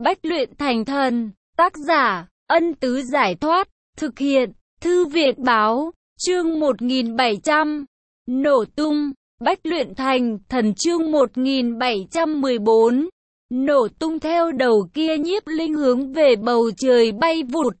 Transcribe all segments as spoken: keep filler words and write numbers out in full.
Bách luyện thành thần. Tác giả, Ân Tứ Giải Thoát. Thực hiện, Thư Viện Báo. Chương một nghìn bảy trăm. Nổ tung. Bách luyện thành thần chương một nghìn bảy trăm mười bốn. Nổ tung. Theo đầu kia nhiếp linh hướng về bầu trời bay vụt.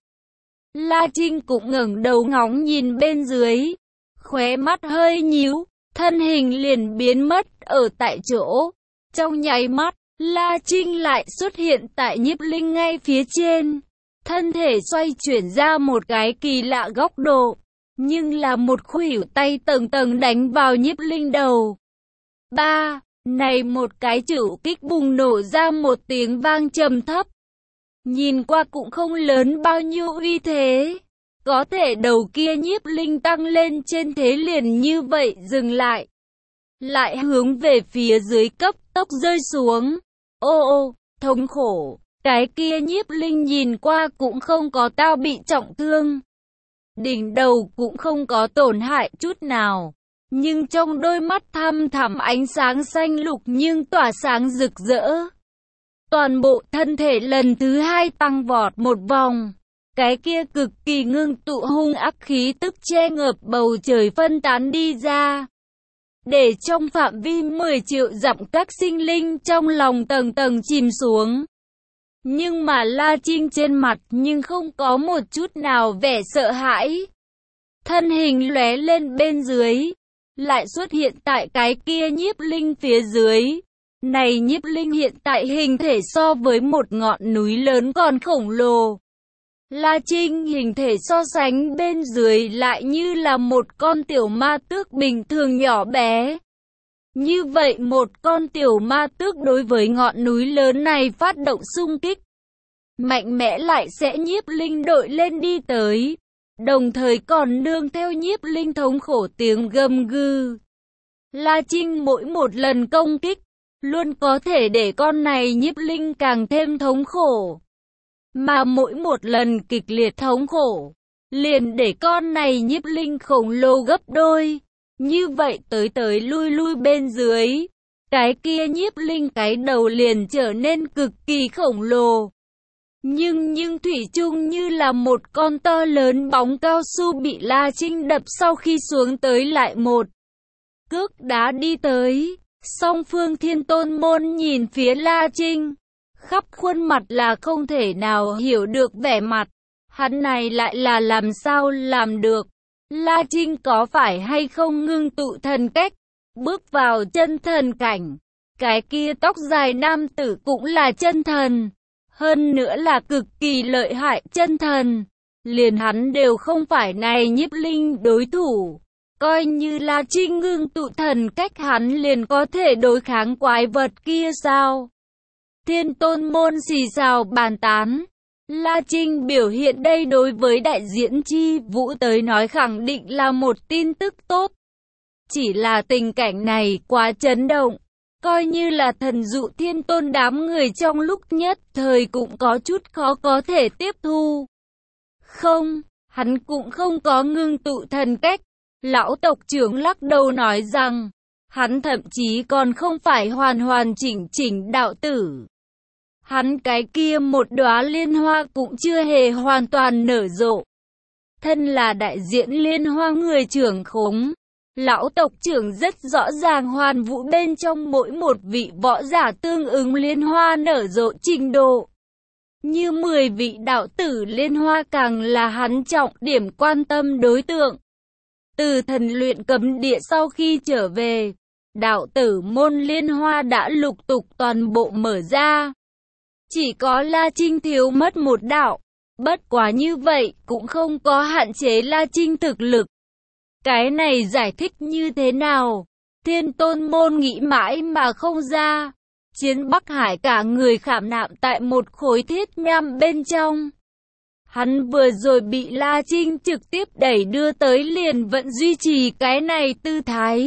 La Trinh cũng ngẩng đầu ngóng nhìn bên dưới. Khóe mắt hơi nhíu, thân hình liền biến mất ở tại chỗ. Trong nháy mắt, La Trinh lại xuất hiện tại nhiếp linh ngay phía trên. Thân thể xoay chuyển ra một cái kỳ lạ góc độ, nhưng là một khuỷu tay tầng tầng đánh vào nhiếp linh đầu. Ba, này một cái chữ kích bùng nổ ra một tiếng vang trầm thấp. Nhìn qua cũng không lớn bao nhiêu uy thế. Có thể đầu kia nhiếp linh tăng lên trên thế liền như vậy dừng lại. Lại hướng về phía dưới cấp tốc rơi xuống. Ô ô, thống khổ. Cái kia nhiếp linh nhìn qua cũng không có tao bị trọng thương. Đỉnh đầu cũng không có tổn hại chút nào. Nhưng trong đôi mắt thăm thẳm ánh sáng xanh lục nhưng tỏa sáng rực rỡ. Toàn bộ thân thể lần thứ hai tăng vọt một vòng. Cái kia cực kỳ ngưng tụ hung ác khí tức che ngập bầu trời phân tán đi ra. Để trong phạm vi mười triệu dặm các sinh linh trong lòng tầng tầng chìm xuống. Nhưng mà La Trinh trên mặt nhưng không có một chút nào vẻ sợ hãi. Thân hình lóe lên bên dưới, lại xuất hiện tại cái kia nhiếp linh phía dưới. Này nhiếp linh hiện tại hình thể so với một ngọn núi lớn còn khổng lồ. La Trinh hình thể so sánh bên dưới lại như là một con tiểu ma tước bình thường nhỏ bé. Như vậy một con tiểu ma tước đối với ngọn núi lớn này phát động xung kích. Mạnh mẽ lại sẽ nhiếp linh đội lên đi tới. Đồng thời còn nương theo nhiếp linh thống khổ tiếng gầm gừ. La Trinh mỗi một lần công kích, luôn có thể để con này nhiếp linh càng thêm thống khổ. Mà mỗi một lần kịch liệt thống khổ, liền để con này nhiếp linh khổng lồ gấp đôi. Như vậy tới tới lui lui bên dưới, cái kia nhiếp linh cái đầu liền trở nên cực kỳ khổng lồ. Nhưng nhưng thủy chung như là một con to lớn bóng cao su bị La Trinh đập sau khi xuống tới lại một cước đá đi tới. Song phương Thiên Tôn môn nhìn phía La Trinh, khắp khuôn mặt là không thể nào hiểu được vẻ mặt. Hắn này lại là làm sao làm được? La Trinh có phải hay không ngưng tụ thần cách, bước vào chân thần cảnh? Cái kia tóc dài nam tử cũng là chân thần, hơn nữa là cực kỳ lợi hại chân thần. Liền hắn đều không phải này nhiếp linh đối thủ. Coi như La Trinh ngưng tụ thần cách hắn liền có thể đối kháng quái vật kia sao? Thiên Tôn môn xì xào bàn tán. La Trinh biểu hiện đây đối với đại diễn chi vũ tới nói khẳng định là một tin tức tốt. Chỉ là tình cảnh này quá chấn động. Coi như là thần dụ thiên tôn đám người trong lúc nhất thời cũng có chút khó có thể tiếp thu. Không, hắn cũng không có ngưng tụ thần cách. Lão tộc trưởng lắc đầu nói rằng, hắn thậm chí còn không phải hoàn hoàn chỉnh chỉnh đạo tử. Hắn cái kia một đóa liên hoa cũng chưa hề hoàn toàn nở rộ. Thân là đại diện liên hoa người trưởng khống, lão tộc trưởng rất rõ ràng hoàn vũ bên trong mỗi một vị võ giả tương ứng liên hoa nở rộ trình độ. Như mười vị đạo tử liên hoa càng là hắn trọng điểm quan tâm đối tượng. Từ thần luyện cấm địa sau khi trở về, đạo tử môn liên hoa đã lục tục toàn bộ mở ra. Chỉ có La Trinh thiếu mất một đạo. Bất quá như vậy cũng không có hạn chế La Trinh thực lực. Cái này giải thích như thế nào? Thiên Tôn môn nghĩ mãi mà không ra. Chiến Bắc Hải cả người khảm nạm tại một khối thiết nham bên trong. Hắn vừa rồi bị La Trinh trực tiếp đẩy đưa tới liền vẫn duy trì cái này tư thái.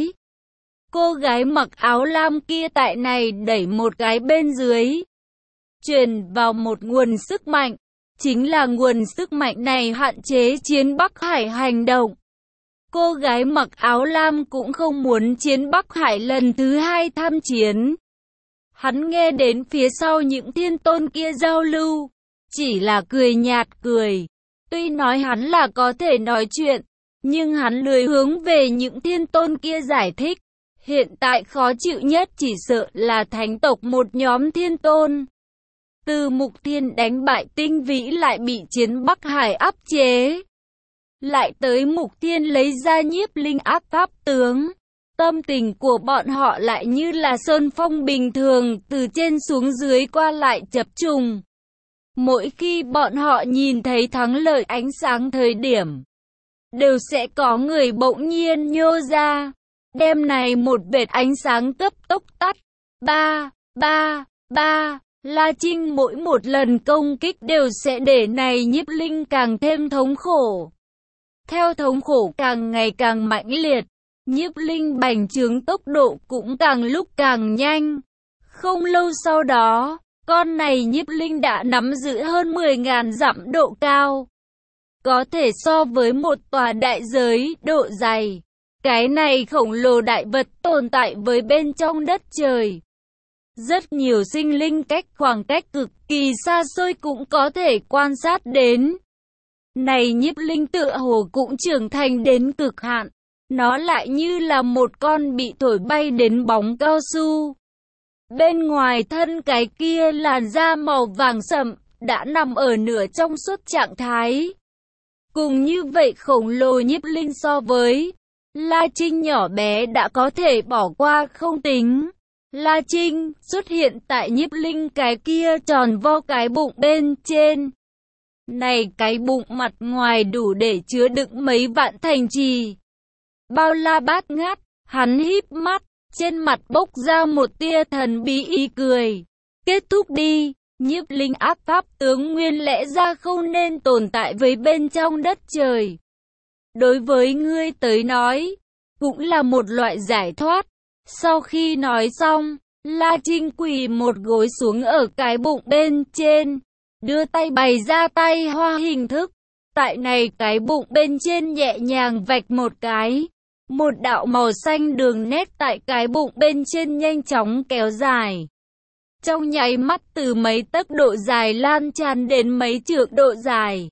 Cô gái mặc áo lam kia tại này đẩy một cái bên dưới, truyền vào một nguồn sức mạnh. Chính là nguồn sức mạnh này hạn chế Chiến Bắc Hải hành động. Cô gái mặc áo lam cũng không muốn Chiến Bắc Hải lần thứ hai tham chiến. Hắn nghe đến phía sau những thiên tôn kia giao lưu, chỉ là cười nhạt cười. Tuy nói hắn là có thể nói chuyện, nhưng hắn lười hướng về những thiên tôn kia giải thích. Hiện tại khó chịu nhất chỉ sợ là thánh tộc một nhóm thiên tôn. Từ Mục Thiên đánh bại Tinh Vĩ lại bị Chiến Bắc Hải áp chế. Lại tới Mục Thiên lấy ra Nhiếp Linh áp pháp tướng. Tâm tình của bọn họ lại như là sơn phong bình thường, từ trên xuống dưới qua lại chập trùng. Mỗi khi bọn họ nhìn thấy thắng lợi ánh sáng thời điểm, đều sẽ có người bỗng nhiên nhô ra, đem này một vệt ánh sáng cấp tốc tắt. Ba, ba, ba, La Trinh mỗi một lần công kích đều sẽ để này Nhiếp Linh càng thêm thống khổ. Theo thống khổ càng ngày càng mãnh liệt, Nhiếp Linh bành trướng tốc độ cũng càng lúc càng nhanh. Không lâu sau đó, con này Nhiếp Linh đã nắm giữ hơn mười nghìn dặm độ cao. Có thể so với một tòa đại giới độ dày. Cái này khổng lồ đại vật tồn tại với bên trong đất trời. Rất nhiều sinh linh cách khoảng cách cực kỳ xa xôi cũng có thể quan sát đến. Này Nhiếp Linh tựa hồ cũng trưởng thành đến cực hạn. Nó lại như là một con bị thổi bay đến bóng cao su. Bên ngoài thân cái kia làn da màu vàng sậm, đã nằm ở nửa trong suốt trạng thái. Cùng như vậy khổng lồ Nhiếp Linh so với La Trinh nhỏ bé đã có thể bỏ qua không tính. La Trinh xuất hiện tại Nhiếp Linh cái kia tròn vo cái bụng bên trên. Này cái bụng mặt ngoài đủ để chứa đựng mấy vạn thành trì. Bao la bát ngát, hắn híp mắt, trên mặt bốc ra một tia thần bí ý cười. Kết thúc đi, Nhiếp Linh áp pháp tướng nguyên lẽ ra không nên tồn tại với bên trong đất trời. Đối với ngươi tới nói, cũng là một loại giải thoát. Sau khi nói xong, La Trinh quỳ một gối xuống ở cái bụng bên trên, đưa tay bày ra tay hoa hình thức. Tại này cái bụng bên trên nhẹ nhàng vạch một cái. Một đạo màu xanh đường nét tại cái bụng bên trên nhanh chóng kéo dài. Trong nháy mắt từ mấy tấc độ dài lan tràn đến mấy trượng độ dài.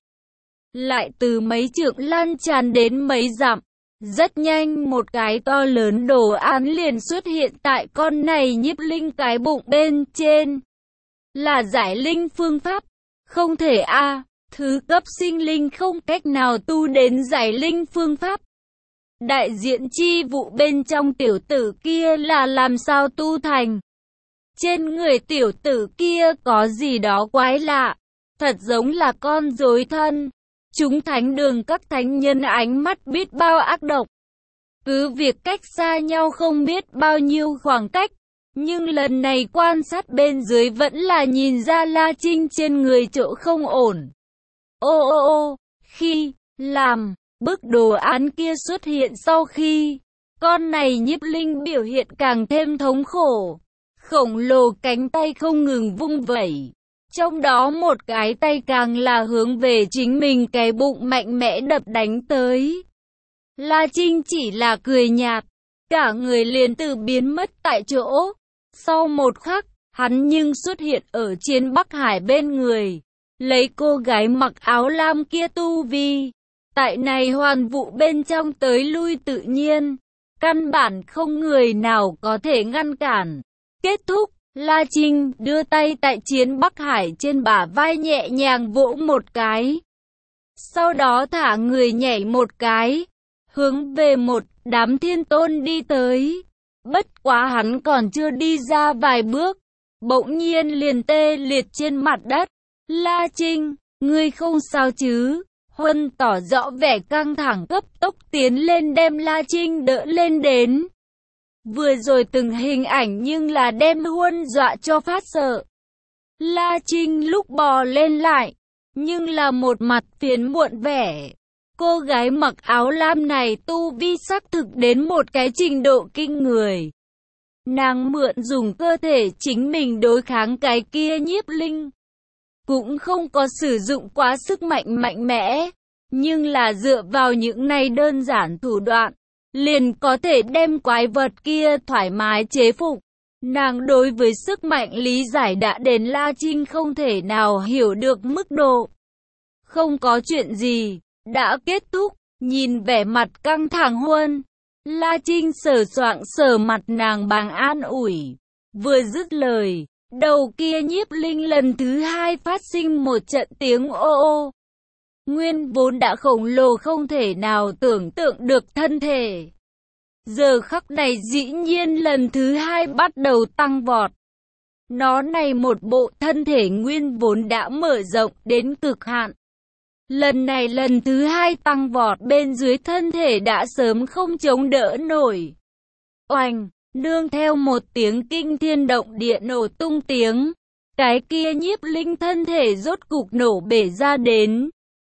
Lại từ mấy trượng lan tràn đến mấy dặm. Rất nhanh một cái to lớn đồ án liền xuất hiện tại con này Nhiếp Linh cái bụng bên trên. Là giải linh phương pháp. Không thể a à, thứ cấp sinh linh không cách nào tu đến giải linh phương pháp. Đại diện chi vụ bên trong tiểu tử kia là làm sao tu thành? Trên người tiểu tử kia có gì đó quái lạ, thật giống là con rối thân. Chúng thánh đường các thánh nhân ánh mắt biết bao ác độc. Cứ việc cách xa nhau không biết bao nhiêu khoảng cách, nhưng lần này quan sát bên dưới vẫn là nhìn ra La Trinh trên người chỗ không ổn. Ô ô ô, khi làm bức đồ án kia xuất hiện sau khi, con này Nhiếp Linh biểu hiện càng thêm thống khổ. Khổng lồ cánh tay không ngừng vung vẩy. Trong đó một cái tay càng là hướng về chính mình cái bụng mạnh mẽ đập đánh tới. La Trinh chỉ là cười nhạt, cả người liền từ biến mất tại chỗ. Sau một khắc, hắn nhưng xuất hiện ở Chiến Bắc Hải bên người, lấy cô gái mặc áo lam kia tu vi. Tại này hoàn vụ bên trong tới lui tự nhiên, căn bản không người nào có thể ngăn cản. Kết thúc, La Trinh đưa tay tại Chiến Bắc Hải trên bả vai nhẹ nhàng vỗ một cái. Sau đó thả người nhảy một cái, hướng về một đám thiên tôn đi tới. Bất quá hắn còn chưa đi ra vài bước, bỗng nhiên liền tê liệt trên mặt đất. La Trinh, ngươi không sao chứ? Huân tỏ rõ vẻ căng thẳng cấp tốc tiến lên đem La Trinh đỡ lên đến. Vừa rồi từng hình ảnh nhưng là đem Huân dọa cho phát sợ. La Trinh lúc bò lên lại, nhưng là một mặt phiền muộn vẻ. Cô gái mặc áo lam này tu vi xác thực đến một cái trình độ kinh người. Nàng mượn dùng cơ thể chính mình đối kháng cái kia Nhiếp Linh. Cũng không có sử dụng quá sức mạnh mạnh mẽ, nhưng là dựa vào những này đơn giản thủ đoạn, liền có thể đem quái vật kia thoải mái chế phục. Nàng đối với sức mạnh lý giải đã đến La Trinh không thể nào hiểu được mức độ. Không có chuyện gì, đã kết thúc, nhìn vẻ mặt căng thẳng Huân. La Trinh sờ soạng sờ mặt nàng bằng an ủi. Vừa dứt lời, đầu kia nhiếp linh lần thứ hai phát sinh một trận tiếng ô ô. Nguyên vốn đã khổng lồ không thể nào tưởng tượng được thân thể. Giờ khắc này dĩ nhiên lần thứ hai bắt đầu tăng vọt. Nó này một bộ thân thể nguyên vốn đã mở rộng đến cực hạn. Lần này lần thứ hai tăng vọt bên dưới thân thể đã sớm không chống đỡ nổi. Oanh, nương theo một tiếng kinh thiên động địa nổ tung tiếng. Cái kia nhiếp linh thân thể rốt cục nổ bể ra đến.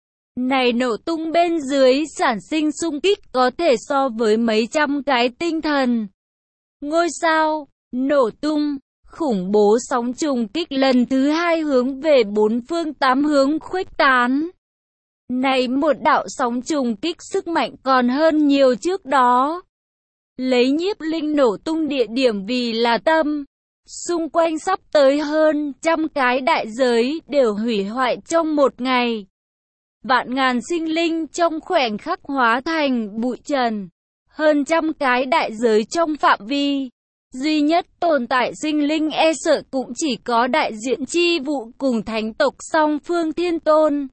Này nổ tung bên dưới sản sinh xung kích có thể so với mấy trăm cái tinh thần. Ngôi sao, nổ tung, khủng bố sóng trùng kích lần thứ hai hướng về bốn phương tám hướng khuếch tán. Này một đạo sóng trùng kích sức mạnh còn hơn nhiều trước đó. Lấy nhiếp linh nổ tung địa điểm vì là tâm. Xung quanh sắp tới hơn trăm cái đại giới đều hủy hoại trong một ngày. Vạn ngàn sinh linh trong khoảnh khắc hóa thành bụi trần. Hơn trăm cái đại giới trong phạm vi. Duy nhất tồn tại sinh linh e sợ cũng chỉ có đại diện chi vụ cùng thánh tộc song phương thiên tôn.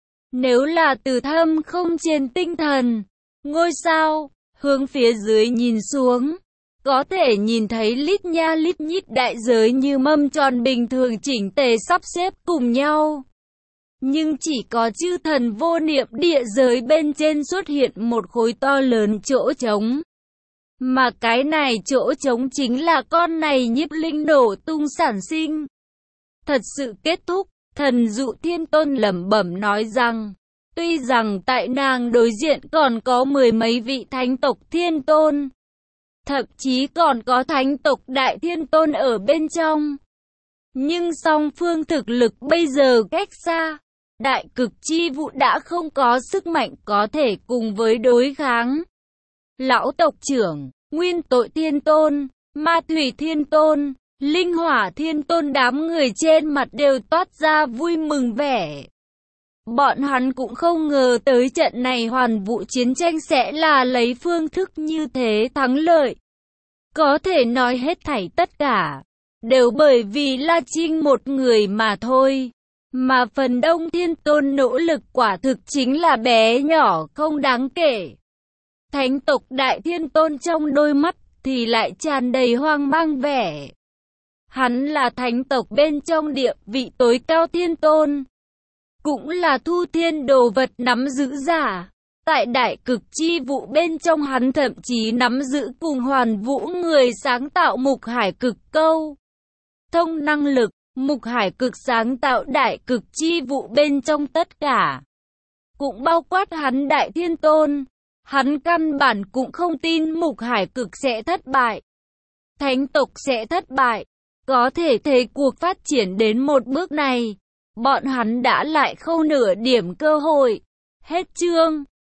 Nếu là từ thâm không trên tinh thần, ngôi sao, hướng phía dưới nhìn xuống, có thể nhìn thấy lít nha lít nhít đại giới như mâm tròn bình thường chỉnh tề sắp xếp cùng nhau. Nhưng chỉ có chư thần vô niệm địa giới bên trên xuất hiện một khối to lớn chỗ trống. Mà cái này chỗ trống chính là con này nhiếp linh nổ tung sản sinh. Thật sự kết thúc, thần dụ thiên tôn lẩm bẩm nói rằng, tuy rằng tại nàng đối diện còn có mười mấy vị thánh tộc thiên tôn, thậm chí còn có thánh tộc đại thiên tôn ở bên trong. Nhưng song phương thực lực bây giờ cách xa, đại cực chi vụ đã không có sức mạnh có thể cùng với đối kháng. Lão tộc trưởng, nguyên tội thiên tôn, ma thủy thiên tôn, linh hỏa thiên tôn đám người trên mặt đều toát ra vui mừng vẻ. Bọn hắn cũng không ngờ tới trận này hoàn vũ chiến tranh sẽ là lấy phương thức như thế thắng lợi. Có thể nói hết thảy tất cả, đều bởi vì La Trinh một người mà thôi. Mà phần đông thiên tôn nỗ lực quả thực chính là bé nhỏ không đáng kể. Thánh tộc đại thiên tôn trong đôi mắt thì lại tràn đầy hoang mang vẻ. Hắn là thánh tộc bên trong địa vị tối cao thiên tôn. Cũng là thu thiên đồ vật nắm giữ giả. Tại đại cực chi vụ bên trong hắn thậm chí nắm giữ cùng hoàn vũ người sáng tạo mục hải cực câu. Thông năng lực, mục hải cực sáng tạo đại cực chi vụ bên trong tất cả. Cũng bao quát hắn đại thiên tôn. Hắn căn bản cũng không tin mục hải cực sẽ thất bại. Thánh tộc sẽ thất bại. Có thể thấy cuộc phát triển đến một bước này. Bọn hắn đã lại không nửa điểm cơ hội. Hết chương.